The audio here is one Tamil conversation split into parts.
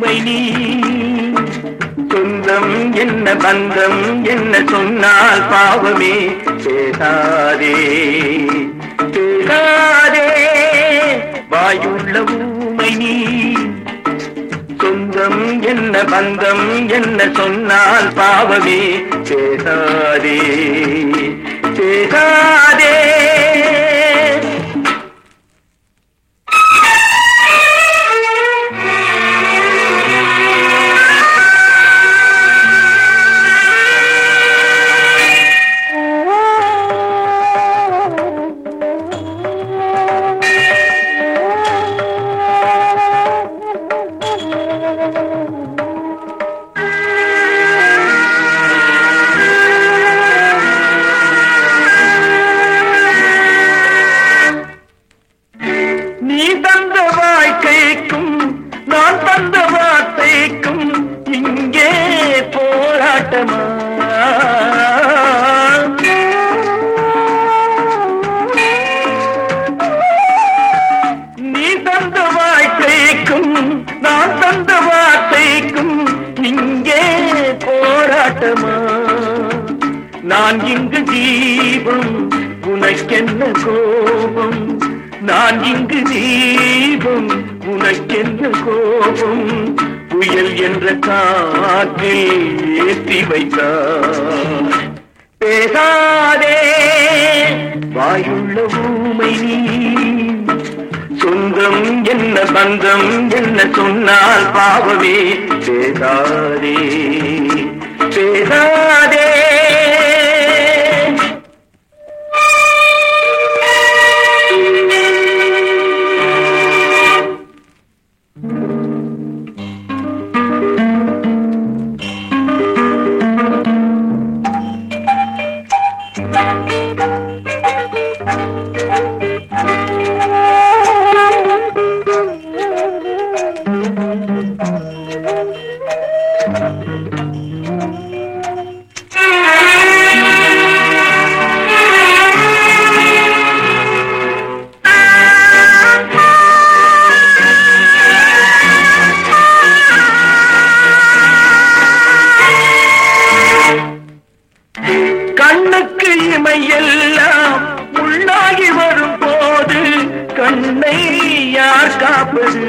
ஊமை நீ. சொந்தம் என்ன பந்தம் என்ன சொன்னால் பாவமே. பேசாதே பேசாதே வாயுள்ள ஊமை நீ. சொந்தம் என்ன பந்தம் என்ன சொன்னால் பாவமே. பேசாதே பேசாதே. நீ தந்த வாழ்க்கைக்கும் நான் தந்த வார்த்தைக்கும் இங்கே போராட்டமா. நீ தந்த வாழ்க்கைக்கும் நான் தந்த வார்த்தைக்கும் இங்கே போராட்டமா. நான் இங்கு தீபம் உனக்கென்ன கோபம். நான் இங்கு தீபம் உனக்கென்ன கோபம். புயல் என்ற காற்றில் ஏற்றி வைத்தார். பேசாதே வாயுள்ள ஊமை நீ. சொந்தம் என்ன பந்தம் என்ன சொன்னால் பாவமே. பேசாதே பேசாதே. கண்ணுக்கு இமையெல்லாம் உள்ளாகி வரும் போது கண்ணை யார் காப்பது.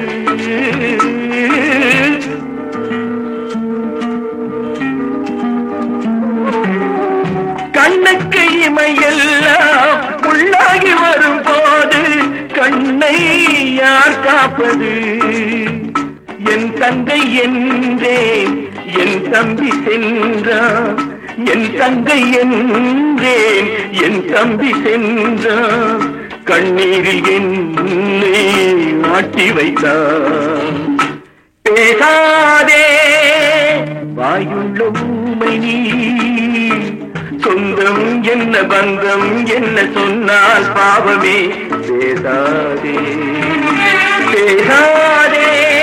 கண்ணுக்கு இமையெல்லாம் உள்ளாகி வரும் போது கண்ணை யார் காப்பது. என் தங்கை என்றேன் என் தம்பி சென்றான். என் தங்கை என்றேன் என் தம்பி சென்றான். கண்ணீரில் என்னை ஆட்டி வைத்தான். பேசாதே வாயுள்ள ஊமை நீ. சொந்தம் என்ன பந்தம் என்ன சொன்னால் பாவமே. பேசாதே பேசாதே.